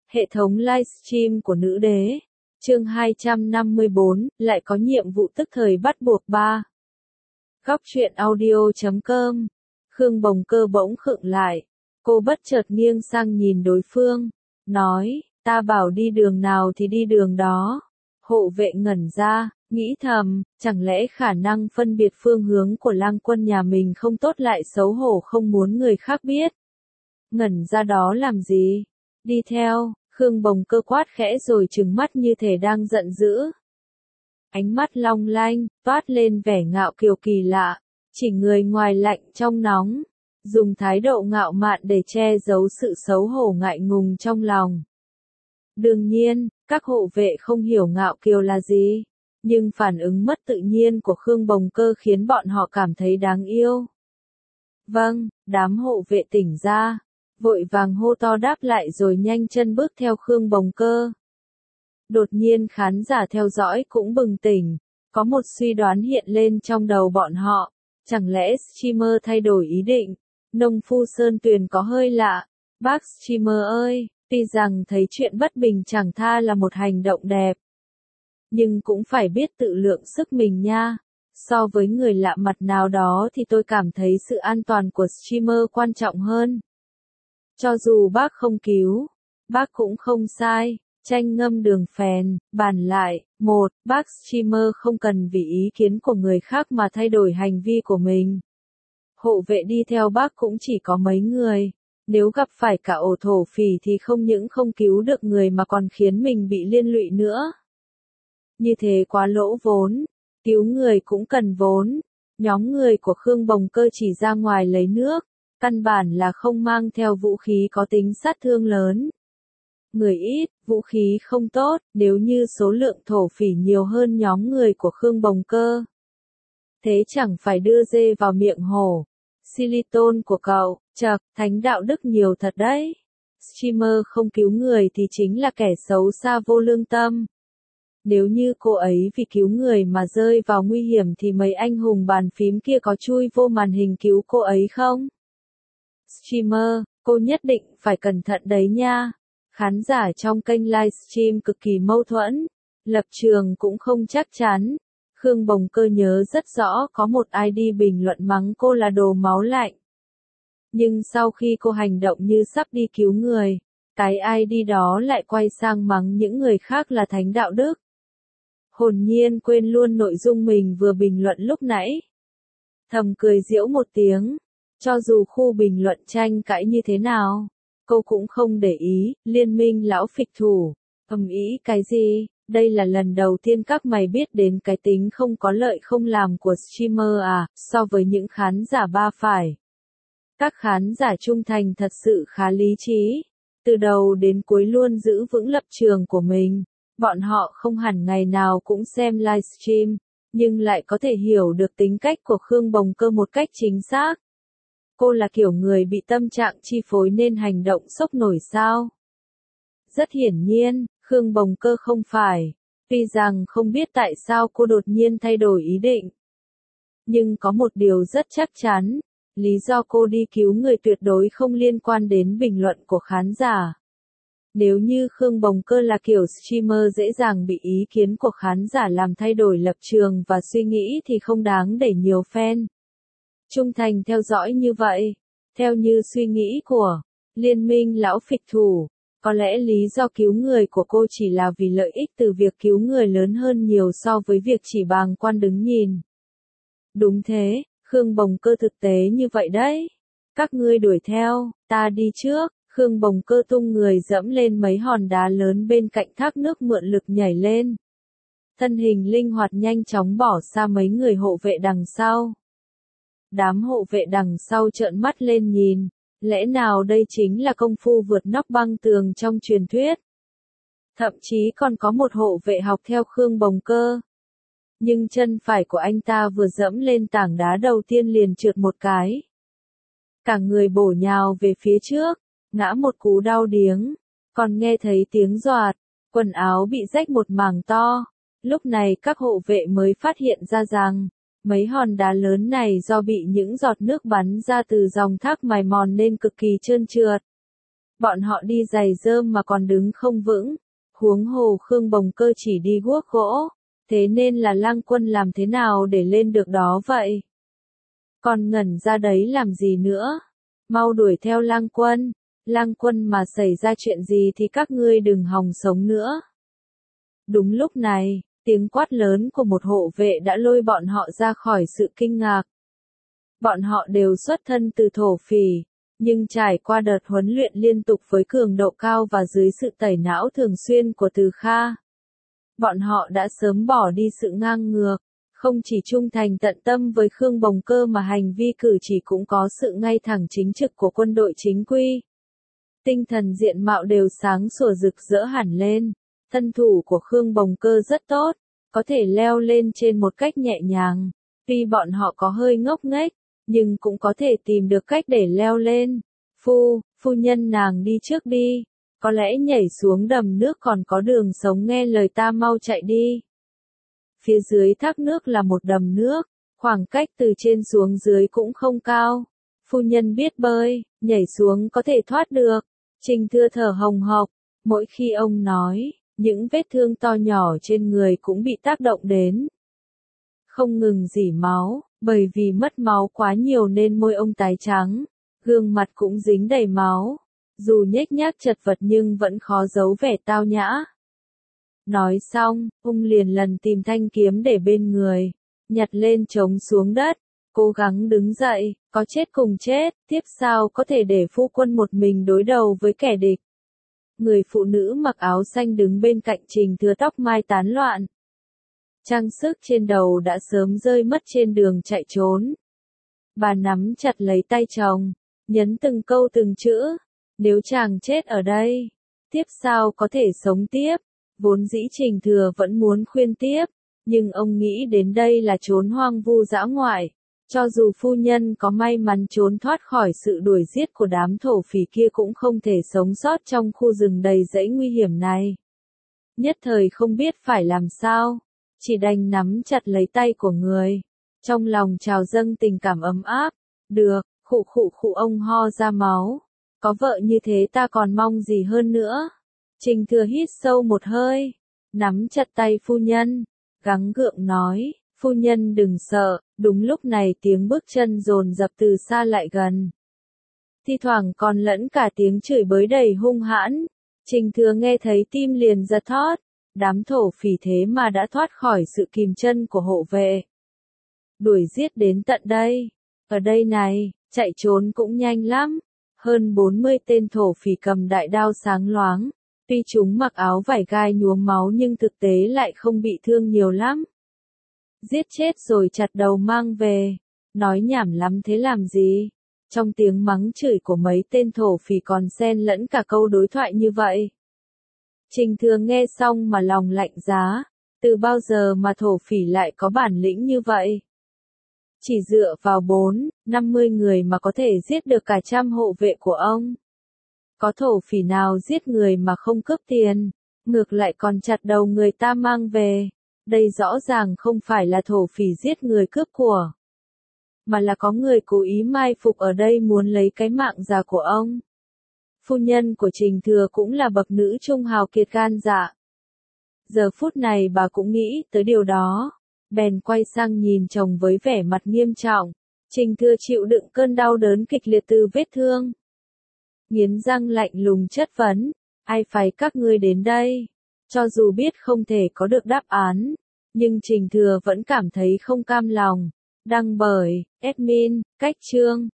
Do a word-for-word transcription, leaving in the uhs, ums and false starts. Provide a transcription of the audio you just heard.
Hệ thống livestream của nữ đế. Chương hai trăm năm mươi bốn, lại có nhiệm vụ tức thời bắt buộc ba. Góc truyện audio chấm com. Khương Bồng Cơ bỗng khựng lại. Cô bất chợt nghiêng sang nhìn đối phương. Nói, ta bảo đi đường nào thì đi đường đó. Hộ vệ ngẩn ra, nghĩ thầm, chẳng lẽ khả năng phân biệt phương hướng của lang quân nhà mình không tốt lại xấu hổ không muốn người khác biết. Ngẩn ra đó làm gì? Đi theo. Khương Bồng Cơ quát khẽ rồi trừng mắt như thể đang giận dữ. Ánh mắt long lanh, toát lên vẻ ngạo kiều kỳ lạ, chỉ người ngoài lạnh trong nóng, dùng thái độ ngạo mạn để che giấu sự xấu hổ ngại ngùng trong lòng. Đương nhiên, các hộ vệ không hiểu ngạo kiều là gì, nhưng phản ứng mất tự nhiên của Khương Bồng Cơ khiến bọn họ cảm thấy đáng yêu. Vâng, đám hộ vệ tỉnh ra. Vội vàng hô to đáp lại rồi nhanh chân bước theo Khương Bồng Cơ. Đột nhiên khán giả theo dõi cũng bừng tỉnh, có một suy đoán hiện lên trong đầu bọn họ, chẳng lẽ streamer thay đổi ý định? Nông phu Sơn Tuyền có hơi lạ, bác streamer ơi, tuy rằng thấy chuyện bất bình chẳng tha là một hành động đẹp, nhưng cũng phải biết tự lượng sức mình nha. So với người lạ mặt nào đó thì tôi cảm thấy sự an toàn của streamer quan trọng hơn. Cho dù bác không cứu, bác cũng không sai. Tranh ngâm đường phèn, bàn lại, một, bác streamer không cần vì ý kiến của người khác mà thay đổi hành vi của mình. Hộ vệ đi theo bác cũng chỉ có mấy người, nếu gặp phải cả ổ thổ phỉ thì không những không cứu được người mà còn khiến mình bị liên lụy nữa. Như thế quá lỗ vốn, cứu người cũng cần vốn. Nhóm người của Khương Bồng Cơ chỉ ra ngoài lấy nước, căn bản là không mang theo vũ khí có tính sát thương lớn. Người ít, vũ khí không tốt, nếu như số lượng thổ phỉ nhiều hơn nhóm người của Khương Bồng Cơ. Thế chẳng phải đưa dê vào miệng hổ. Silicon của cậu, chậc, thánh đạo đức nhiều thật đấy. Streamer không cứu người thì chính là kẻ xấu xa vô lương tâm. Nếu như cô ấy vì cứu người mà rơi vào nguy hiểm thì mấy anh hùng bàn phím kia có chui vô màn hình cứu cô ấy không? Streamer, cô nhất định phải cẩn thận đấy nha. Khán giả trong kênh livestream cực kỳ mâu thuẫn, lập trường cũng không chắc chắn. Khương Bồng Cơ nhớ rất rõ có một i đê bình luận mắng cô là đồ máu lạnh. Nhưng sau khi cô hành động như sắp đi cứu người, cái i đê đó lại quay sang mắng những người khác là thánh đạo đức. Hồn nhiên quên luôn nội dung mình vừa bình luận lúc nãy. Thầm cười giễu một tiếng, cho dù khu bình luận tranh cãi như thế nào. Cô cũng không để ý, liên minh lão phịch thủ, ầm ĩ cái gì, đây là lần đầu tiên các mày biết đến cái tính không có lợi không làm của streamer à, so với những khán giả ba phải. Các khán giả trung thành thật sự khá lý trí, từ đầu đến cuối luôn giữ vững lập trường của mình, bọn họ không hẳn ngày nào cũng xem livestream, nhưng lại có thể hiểu được tính cách của Khương Bồng Cơ một cách chính xác. Cô là kiểu người bị tâm trạng chi phối nên hành động sốc nổi sao? Rất hiển nhiên, Khương Bồng Cơ không phải. Tuy rằng không biết tại sao cô đột nhiên thay đổi ý định. Nhưng có một điều rất chắc chắn, lý do cô đi cứu người tuyệt đối không liên quan đến bình luận của khán giả. Nếu như Khương Bồng Cơ là kiểu streamer dễ dàng bị ý kiến của khán giả làm thay đổi lập trường và suy nghĩ thì không đáng để nhiều fan trung thành theo dõi như vậy. Theo như suy nghĩ của liên minh lão phịch thủ, có lẽ lý do cứu người của cô chỉ là vì lợi ích từ việc cứu người lớn hơn nhiều so với việc chỉ bàng quan đứng nhìn. Đúng thế, Khương Bồng Cơ thực tế như vậy đấy. Các ngươi đuổi theo, ta đi trước. Khương Bồng Cơ tung người dẫm lên mấy hòn đá lớn bên cạnh thác nước mượn lực nhảy lên. Thân hình linh hoạt nhanh chóng bỏ xa mấy người hộ vệ đằng sau. Đám hộ vệ đằng sau trợn mắt lên nhìn, lẽ nào đây chính là công phu vượt nóc băng tường trong truyền thuyết? Thậm chí còn có một hộ vệ học theo Khương Bồng Cơ. Nhưng chân phải của anh ta vừa dẫm lên tảng đá đầu tiên liền trượt một cái. Cả người bổ nhào về phía trước, ngã một cú đau điếng, còn nghe thấy tiếng doạt, quần áo bị rách một mảng to. Lúc này các hộ vệ mới phát hiện ra rằng, mấy hòn đá lớn này do bị những giọt nước bắn ra từ dòng thác mài mòn nên cực kỳ trơn trượt. Bọn họ đi giày rơm mà còn đứng không vững, huống hồ Khương Bồng Cơ chỉ đi guốc gỗ, thế nên là Lăng Quân làm thế nào để lên được đó vậy? Còn ngẩn ra đấy làm gì nữa? Mau đuổi theo Lăng Quân, Lăng Quân mà xảy ra chuyện gì thì các ngươi đừng hòng sống nữa. Đúng lúc này, tiếng quát lớn của một hộ vệ đã lôi bọn họ ra khỏi sự kinh ngạc. Bọn họ đều xuất thân từ thổ phỉ, nhưng trải qua đợt huấn luyện liên tục với cường độ cao và dưới sự tẩy não thường xuyên của Từ Kha. Bọn họ đã sớm bỏ đi sự ngang ngược, không chỉ trung thành tận tâm với Khương Bồng Cơ mà hành vi cử chỉ cũng có sự ngay thẳng chính trực của quân đội chính quy. Tinh thần diện mạo đều sáng sủa rực rỡ hẳn lên, thân thủ của Khương Bồng Cơ rất tốt, có thể leo lên trên một cách nhẹ nhàng, tuy bọn họ có hơi ngốc nghếch, nhưng cũng có thể tìm được cách để leo lên. Phu, phu nhân nàng đi trước đi, có lẽ nhảy xuống đầm nước còn có đường sống, nghe lời ta mau chạy đi. Phía dưới thác nước là một đầm nước, khoảng cách từ trên xuống dưới cũng không cao. Phu nhân biết bơi, nhảy xuống có thể thoát được. Trình Thưa thở hồng hộc, mỗi khi ông nói, những vết thương to nhỏ trên người cũng bị tác động đến. Không ngừng rỉ máu, bởi vì mất máu quá nhiều nên môi ông tái trắng, gương mặt cũng dính đầy máu. Dù nhếch nhác chật vật nhưng vẫn khó giấu vẻ tao nhã. Nói xong, ông liền lần tìm thanh kiếm để bên người, nhặt lên trống xuống đất, cố gắng đứng dậy, có chết cùng chết, tiếp sao có thể để phu quân một mình đối đầu với kẻ địch. Người phụ nữ mặc áo xanh đứng bên cạnh Trình Thừa tóc mai tán loạn. Trang sức trên đầu đã sớm rơi mất trên đường chạy trốn. Bà nắm chặt lấy tay chồng, nhấn từng câu từng chữ, nếu chàng chết ở đây, tiếp sao có thể sống tiếp. Vốn dĩ Trình Thừa vẫn muốn khuyên tiếp, nhưng ông nghĩ đến đây là chốn hoang vu dã ngoại. Cho dù phu nhân có may mắn trốn thoát khỏi sự đuổi giết của đám thổ phỉ kia cũng không thể sống sót trong khu rừng đầy rẫy nguy hiểm này. Nhất thời không biết phải làm sao, chỉ đành nắm chặt lấy tay của người. Trong lòng trào dâng tình cảm ấm áp. Được, khụ khụ khụ, ông ho ra máu. Có vợ như thế ta còn mong gì hơn nữa. Trình Thừa hít sâu một hơi, nắm chặt tay phu nhân, gắng gượng nói, phu nhân đừng sợ. Đúng lúc này tiếng bước chân dồn dập từ xa lại gần. Thi thoảng còn lẫn cả tiếng chửi bới đầy hung hãn. Trình Thừa nghe thấy tim liền giật thót, đám thổ phỉ thế mà đã thoát khỏi sự kìm chân của hộ vệ. Đuổi giết đến tận đây, ở đây này, chạy trốn cũng nhanh lắm. Hơn bốn mươi tên thổ phỉ cầm đại đao sáng loáng. Tuy chúng mặc áo vải gai nhuốm máu nhưng thực tế lại không bị thương nhiều lắm. Giết chết rồi chặt đầu mang về. Nói nhảm lắm thế làm gì? Trong tiếng mắng chửi của mấy tên thổ phỉ còn xen lẫn cả câu đối thoại như vậy. Trình Thừa nghe xong mà lòng lạnh giá. Từ bao giờ mà thổ phỉ lại có bản lĩnh như vậy? Chỉ dựa vào bốn, năm mươi người mà có thể giết được cả trăm hộ vệ của ông. Có thổ phỉ nào giết người mà không cướp tiền, ngược lại còn chặt đầu người ta mang về. Đây rõ ràng không phải là thổ phỉ giết người cướp của, mà là có người cố ý mai phục ở đây muốn lấy cái mạng già của ông. Phu nhân của Trình Thừa cũng là bậc nữ trung hào kiệt gan dạ. Giờ phút này bà cũng nghĩ tới điều đó, bèn quay sang nhìn chồng với vẻ mặt nghiêm trọng. Trình Thừa chịu đựng cơn đau đớn kịch liệt từ vết thương. Nghiến răng lạnh lùng chất vấn, ai phái các ngươi đến đây? Cho dù biết không thể có được đáp án, nhưng Trình Thừa vẫn cảm thấy không cam lòng. Đăng bởi, admin, Cách Chương.